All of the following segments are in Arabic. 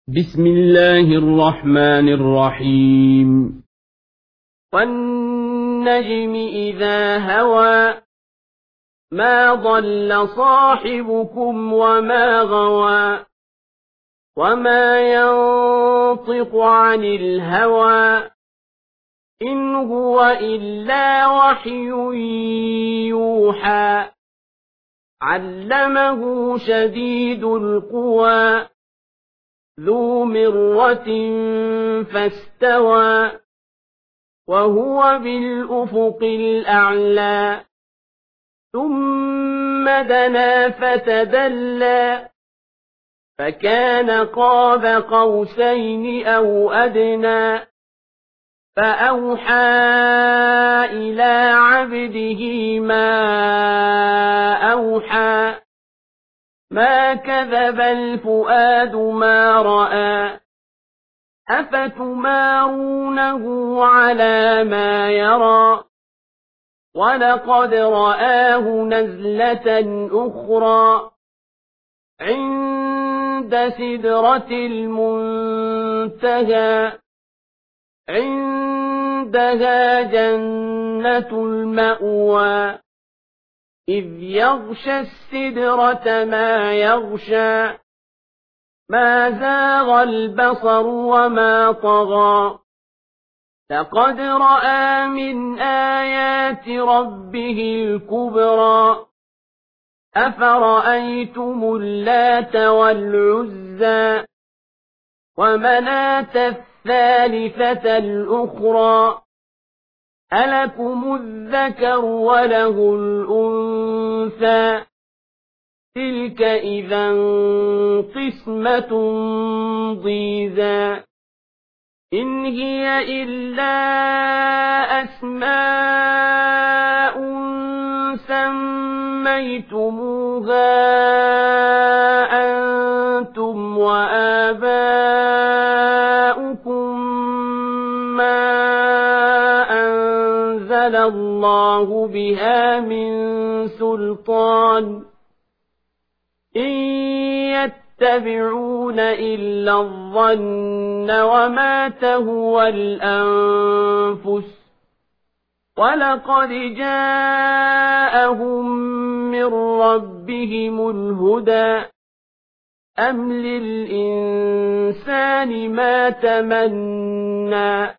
بسم الله الرحمن الرحيم. والنجم إذا هوى ما ضل صاحبكم وما غوى وما ينطق عن الهوى إن هو إلا وحي يوحى علمه شديد القوى ذو مرة فاستوى وهو بالأفق الأعلى ثم دنا فتدلى فكان قاب قوسين أو أدنى فأوحى إلى عبده ما أوحى ما كذب الفؤاد ما رأى أفتمارونه على ما يرى ولقد رآه نزلة أخرى عند سدرة المنتهى عندها جنة المأوى إذ يغشى السدرة ما يغشى ما زاغ البصر وما طغى لقد رأى من آيات ربه الكبرى أفرأيتم اللات والعزى ومناة الثالثة الأخرى ألكم الذكر وله الأنثى تلك إذا قسمة ضيزى إن هي إلا أسماء سميتموها أنتم وآباؤكم ما أنزل الله بها من سلطان إن يتبعون إلا الظن وما تهوى الأنفس ولقد جاءهم من ربهم الهدى أم للإنسان ما تمنى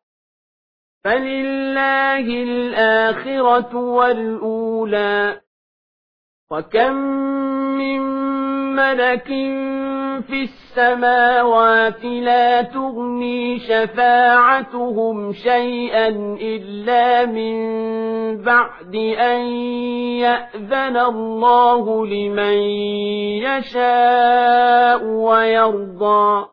فلله الآخرة والأولى وكم من ملك في السماوات لا تغني شفاعتهم شيئا إلا من بعد أن يأذن الله لمن يشاء ويرضى